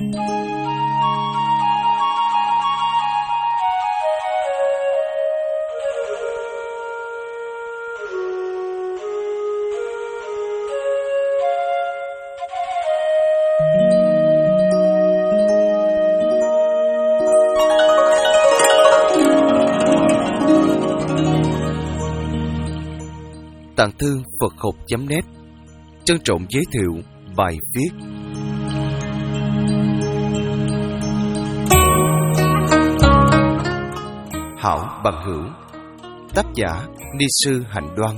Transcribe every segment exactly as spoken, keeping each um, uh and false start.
Tạng Thư Phật Học chấm net trân trọng giới thiệu bài viết Hảo Bằng Hữu, tác giả Ni Sư Hạnh Đoan.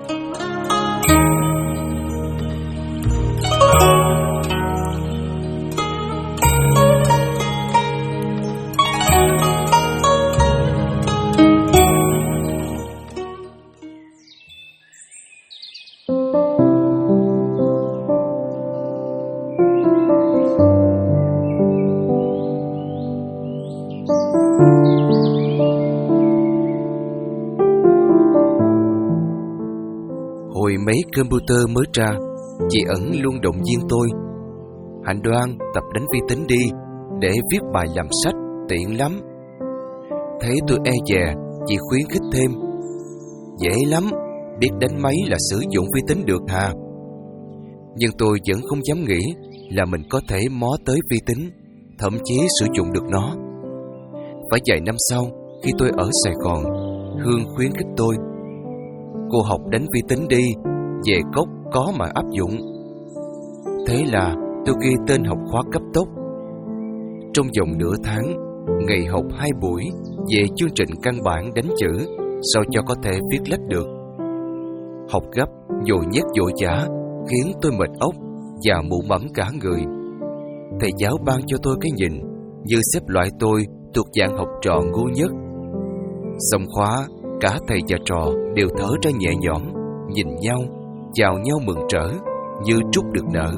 Hồi mấy computer mới ra, chị Ẩn luôn động viên tôi: Hạnh Đoan, tập đánh vi tính đi, để viết bài làm sách tiện lắm. Thấy tôi e dè, chị khuyến khích thêm: Dễ lắm, biết đánh máy là sử dụng vi tính được hà. Nhưng tôi vẫn không dám nghĩ là mình có thể mó tới vi tính, thậm chí sử dụng được nó. Phải vài năm sau, khi tôi ở Sài Gòn, Hương khuyến khích tôi: Cô học đánh vi tính đi, về cốc có mà áp dụng. Thế là tôi ghi tên học khóa cấp tốc. Trong vòng nửa tháng, ngày học hai buổi về chương trình căn bản đánh chữ, sao cho có thể viết lách được. Học gấp, nhồi nhét vội vã khiến tôi mệt óc và mụ mẫm cả người. Thầy giáo ban cho tôi cái nhìn như xếp loại tôi thuộc dạng học trò ngu nhất. Xong khóa, cả thầy và trò đều thở ra nhẹ nhõm, nhìn nhau, chào nhau mừng rỡ như trút được nợ.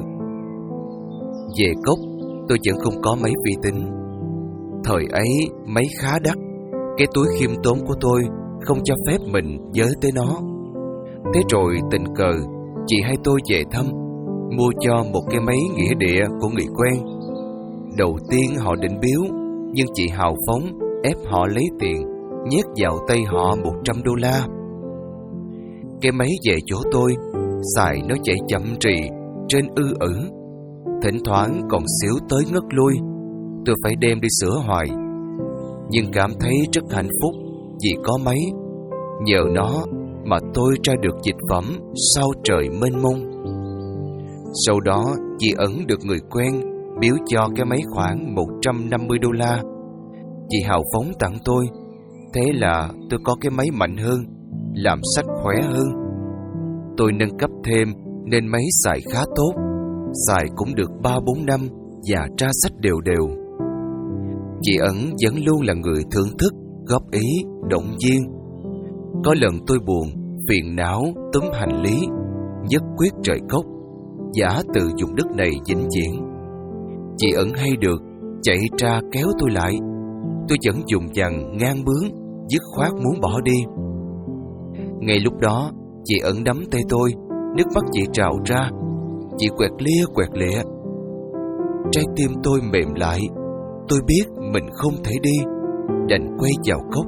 Về cốc, tôi vẫn không có máy vi tính. Thời ấy máy khá đắt, cái túi khiêm tốn của tôi không cho phép mình với tới nó. Thế rồi tình cờ, chị hay tôi về thăm, mua cho một cái máy nghĩa địa của người quen. Đầu tiên họ định biếu, nhưng chị hào phóng ép họ lấy tiền, nhét vào tay họ một trăm đô la. Cái máy về chỗ tôi, xài nó chạy chậm trì, trên ư ử, thỉnh thoảng còn xíu tới ngất lui. Tôi phải đem đi sửa hoài, nhưng cảm thấy rất hạnh phúc vì có máy. Nhờ nó mà tôi ra được dịch phẩm sao trời mênh mông. Sau đó, chị Ẩn được người quen biếu cho cái máy khoảng một trăm năm mươi đô la. Chị hào phóng tặng tôi. Thế là tôi có cái máy mạnh hơn, làm sách khỏe hơn. Tôi nâng cấp thêm nên máy xài khá tốt, xài cũng được ba bốn năm và tra sách đều đều. Chị Ẩn vẫn luôn là người thưởng thức, góp ý, động viên. Có lần tôi buồn, phiền não, túm hành lý, nhất quyết rời cốc, giả từ vùng đất này vĩnh viễn. Chị Ẩn hay được, chạy ra kéo tôi lại. Tôi vẫn dùng dằn ngang bướng, dứt khoát muốn bỏ đi. Ngay lúc đó, chị Ẩn nắm tay tôi, nước mắt chị trào ra. Chị quẹt lia quẹt lịa. Trái tim tôi mềm lại. Tôi biết mình không thể đi, đành quay vào cốc.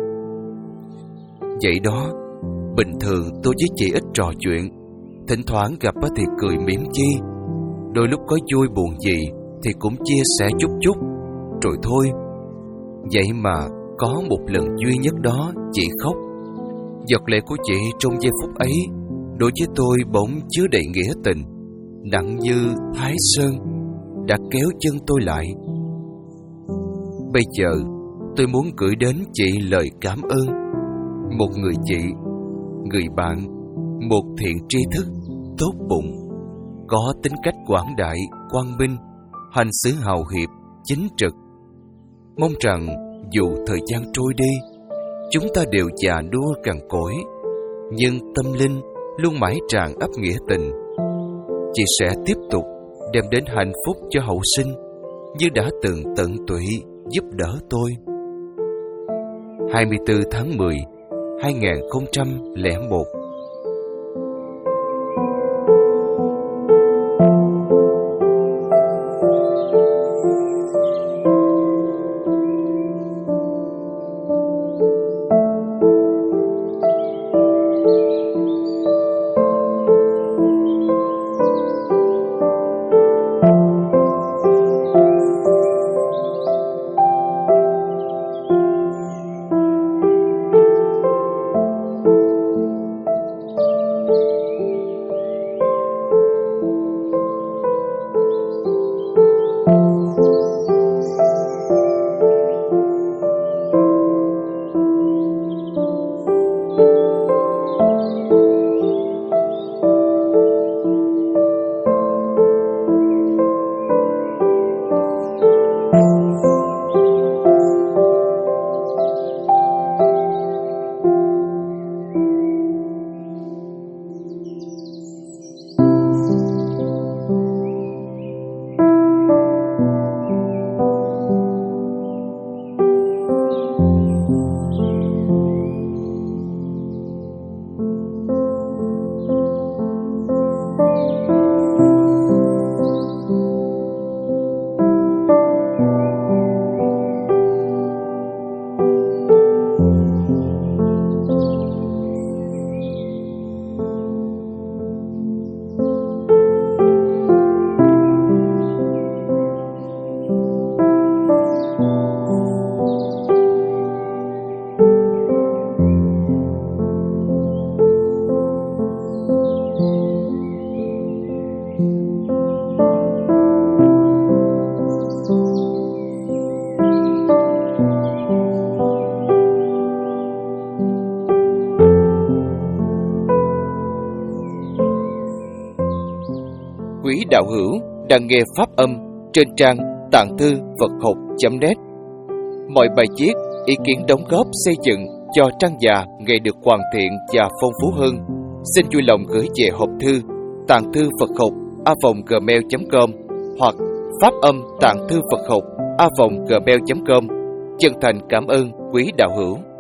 Vậy đó, bình thường tôi với chị ít trò chuyện, thỉnh thoảng gặp thì cười mỉm chi. Đôi lúc có vui buồn gì thì cũng chia sẻ chút chút, rồi thôi. Vậy mà có một lần duy nhất đó chị khóc. Giọt lệ của chị trong giây phút ấy đối với tôi bỗng chứa đầy nghĩa tình, nặng như Thái Sơn, đã kéo chân tôi lại. Bây giờ tôi muốn gửi đến chị lời cảm ơn. Một người chị, người bạn, một thiện tri thức, tốt bụng, có tính cách quảng đại, quang minh, hành xử hào hiệp, chính trực. Mong rằng dù thời gian trôi đi, chúng ta đều già nua cằn cỗi, nhưng tâm linh luôn mãi tràn ấp nghĩa tình. Chị sẽ tiếp tục đem đến hạnh phúc cho hậu sinh như đã từng tận tụy giúp đỡ tôi. hai mươi tư tháng mười, hai nghìn không trăm lẻ một. quý đạo hữu đang nghe pháp âm trên trang tạng thư Phật học chấm net. Mọi bài viết, ý kiến đóng góp xây dựng cho trang già ngày được hoàn thiện và phong phú hơn, xin vui lòng gửi về hộp thư tạng thư Phật học a vòng gmail chấm com hoặc pháp âm tạng thư Phật học a vòng gmail chấm com. Chân thành cảm ơn quý đạo hữu.